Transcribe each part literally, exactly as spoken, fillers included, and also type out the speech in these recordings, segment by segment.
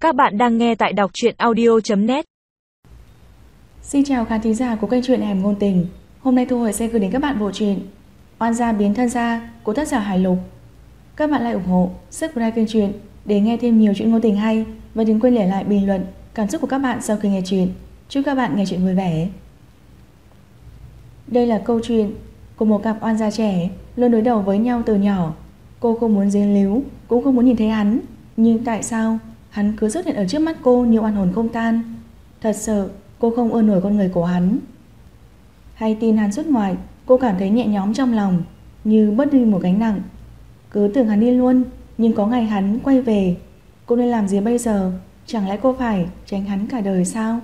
Các bạn đang nghe tại đọc truyện audio chấm net. Xin chào khán thính giả của kênh truyện Hẻm Ngôn Tình. Hôm nay Thu Hồi sẽ gửi đến các bạn bộ truyện Oan gia biến thân gia của tác giả Hải Lục. Các bạn lại ủng hộ, subscribe kênh truyện để nghe thêm nhiều chuyện ngôn tình hay, và đừng quên để lại bình luận cảm xúc của các bạn sau khi nghe truyện. Chúc các bạn nghe truyện vui vẻ. Đây là câu chuyện của một cặp oan gia trẻ luôn đối đầu với nhau từ nhỏ. Cô không muốn dính líu, cũng không muốn nhìn thấy hắn, nhưng tại sao hắn cứ xuất hiện ở trước mắt cô như oan hồn không tan? Thật sự cô không ưa nổi con người của hắn. Hay tin hắn xuất ngoại, cô cảm thấy nhẹ nhõm trong lòng, như bớt đi một gánh nặng. Cứ tưởng hắn đi luôn, nhưng có ngày hắn quay về, cô nên làm gì bây giờ? Chẳng lẽ cô phải tránh hắn cả đời sao?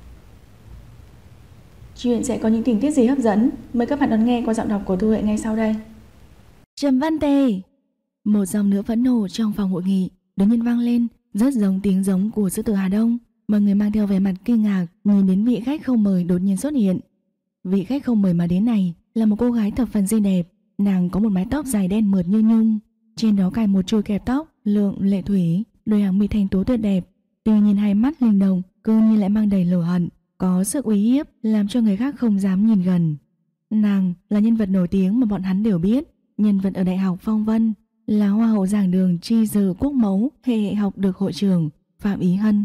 Chuyện sẽ có những tình tiết gì hấp dẫn? Mời các bạn đón nghe qua giọng đọc của Thu Huệ ngay sau đây. Trầm Văn Tề. Một dòng nữa phẫn nộ trong phòng hội nghị đột nhiên vang lên, rất giống tiếng giống của sư tử Hà Đông. Mọi người mang theo vẻ mặt kinh ngạc nhìn đến vị khách không mời đột nhiên xuất hiện. Vị khách không mời mà đến này là một cô gái thập phần xinh đẹp. Nàng có một mái tóc dài đen mượt như nhung, trên đó cài một chùi kẹp tóc lượng lệ thủy, đôi hàng mi thanh tú tuyệt đẹp. Tuy nhiên hai mắt linh động, cứ như lại mang đầy lửa hận, có sức uy hiếp làm cho người khác không dám nhìn gần. Nàng là nhân vật nổi tiếng mà bọn hắn đều biết, nhân vật ở Đại học Phong Vân, là hoa hậu giảng đường chi dự quốc mẫu hệ học được hội trưởng Phạm Ý Hân.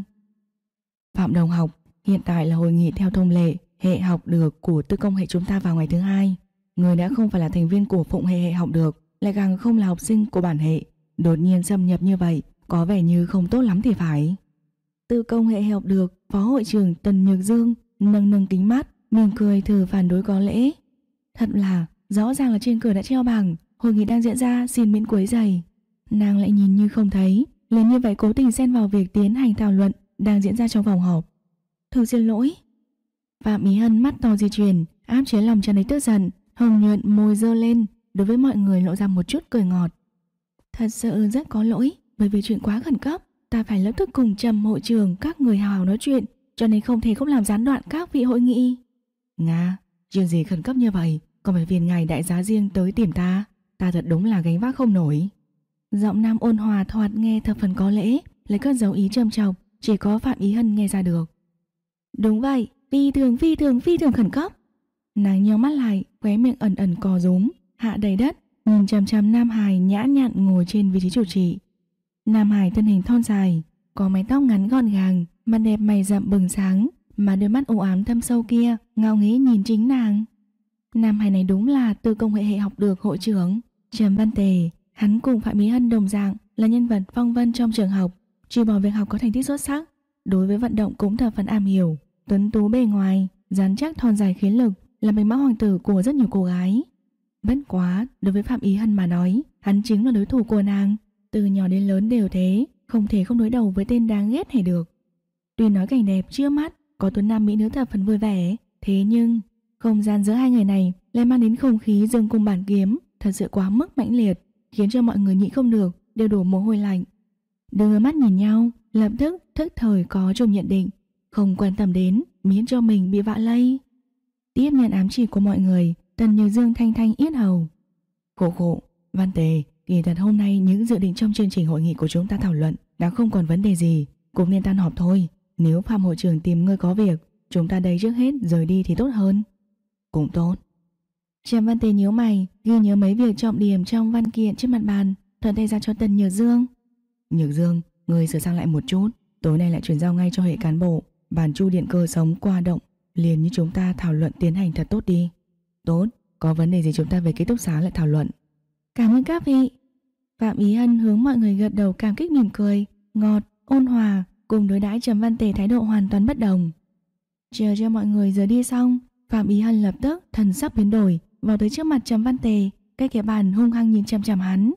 Phạm đồng học, hiện tại là hội nghị theo thông lệ hệ học được của tư công hệ chúng ta vào ngày thứ hai. Người đã không phải là thành viên của phụng hệ hệ học được, lại càng không là học sinh của bản hệ, đột nhiên xâm nhập như vậy có vẻ như không tốt lắm thì phải. Tư công hệ học được phó hội trưởng Tần Nhược Dương nâng nâng kính mắt, mỉm cười thử phản đối có lễ. Thật là rõ ràng là trên cửa đã treo bảng hội nghị đang diễn ra, xin miễn quấy rầy. Nàng lại nhìn như không thấy, liền như vậy cố tình xen vào việc tiến hành thảo luận đang diễn ra trong phòng họp. Thực xin lỗi. Phạm Ý Hân mắt to di chuyển, áp chế lòng tràn đầy tức giận, hồng nhuận môi dơ lên, đối với mọi người lộ ra một chút cười ngọt. Thật sự rất có lỗi, bởi vì chuyện quá khẩn cấp, ta phải lập tức cùng Trầm hội trưởng các người hào hào nói chuyện, cho nên không thể không làm gián đoạn các vị hội nghị. Nga, chuyện gì khẩn cấp như vậy, còn phải phiền ngài đại giá riêng tới tìm ta, ta thật đúng là gánh vác không nổi. Giọng nam ôn hòa thoạt nghe thập phần có lễ, lấy cất dấu ý trầm trọng, chỉ có Phạm Ý Hân nghe ra được. Đúng vậy, phi thường phi thường phi thường khẩn cấp. Nàng nheo mắt lại, khóe miệng ẩn ẩn cò rúm, hạ đầy đất, nhìn chằm chằm Nam Hải nhã nhặn ngồi trên vị trí chủ trì. Nam Hải thân hình thon dài, có mái tóc ngắn gọn gàng, mặt đẹp mày rậm bừng sáng, mà đôi mắt u ám thâm sâu kia ngao nghễ nhìn chính nàng. Nam Hải này đúng là tư công hệ hệ học được hội trưởng Trầm Văn Tề. Hắn cùng Phạm Ý Hân đồng dạng là nhân vật phong vân trong trường học, trừ bỏ việc học có thành tích xuất sắc, đối với vận động cũng thập phần am hiểu, tuấn tú bề ngoài, rắn chắc thon dài khí lực, là bạch mã hoàng tử của rất nhiều cô gái. Bất quá, đối với Phạm Ý Hân mà nói, hắn chính là đối thủ của nàng, từ nhỏ đến lớn đều thế, không thể không đối đầu với tên đáng ghét này được. Tuy nói cảnh đẹp trước mắt có tuấn nam mỹ nữ thập phần vui vẻ, thế nhưng không gian giữa hai người này lại mang đến không khí dương cung bạt kiếm thật sự quá mức mãnh liệt, khiến cho mọi người nhịn không được đều đổ mồ hôi lạnh. Đưa mắt nhìn nhau, lập tức thức thời có chung nhận định, không quan tâm đến miễn cho mình bị vạ lây. Tiếp nhận ám chỉ của mọi người, Tần Nhược Dương thanh thanh yết hầu. Khổ khổ, Văn Tề, kỳ thật hôm nay những dự định trong chương trình hội nghị của chúng ta thảo luận đã không còn vấn đề gì, cũng nên tan họp thôi. Nếu Phạm hội trưởng tìm ngươi có việc, chúng ta đây trước hết rời đi thì tốt hơn. Cũng tốt. Trầm Văn Tề nhíu mày, ghi nhớ mấy việc trọng điểm trong văn kiện trên mặt bàn, thuận tay ra cho Tần Nhược Dương. Nhược Dương, ngươi sửa sang lại một chút, tối nay lại chuyển giao ngay cho hệ cán bộ, bản chu điện cơ sống qua động, liền như chúng ta thảo luận tiến hành thật tốt đi. Tốt, có vấn đề gì chúng ta về ký túc xá lại thảo luận. Cảm ơn các vị. Phạm Ý Hân hướng mọi người gật đầu cảm kích mỉm cười, ngọt, ôn hòa, cùng đối đãi Trầm Văn Tề thái độ hoàn toàn bất đồng. Chờ cho mọi người rời đi xong, Phạm Ý Hân lập tức thần sắc biến đổi, vào tới trước mặt Trầm Văn Tề, cái kẻ bàn hung hăng nhìn chằm chằm hắn.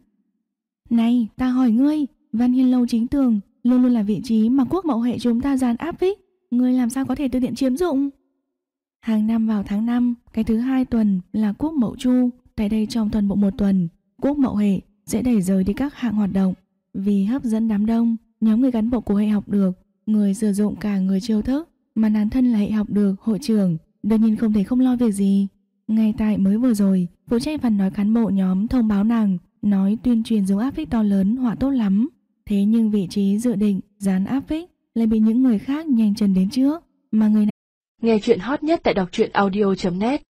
Này, ta hỏi ngươi, Văn Hiên Lâu chính tường luôn luôn là vị trí mà quốc mẫu hệ chúng ta dàn áp vích, ngươi làm sao có thể tự tiện chiếm dụng? Hàng năm vào tháng năm, cái thứ hai tuần là quốc mậu chu, tại đây trong toàn bộ một tuần, quốc mậu hệ sẽ đẩy rời đi các hạng hoạt động. Vì hấp dẫn đám đông, nhóm người cán bộ của hệ học được, người sử dụng cả người chiêu thức, mà nàng thân là hệ học được hội trưởng, đương nhiên không thể không lo việc gì. Ngay tại mới vừa rồi, phụ trách phần nói cán bộ nhóm thông báo nàng, nói tuyên truyền giống áp phích to lớn họa tốt lắm. Thế nhưng vị trí dự định dán áp phích lại bị những người khác nhanh chân đến trước, mà người này Nghe chuyện hot nhất tại đọc truyện audio chấm net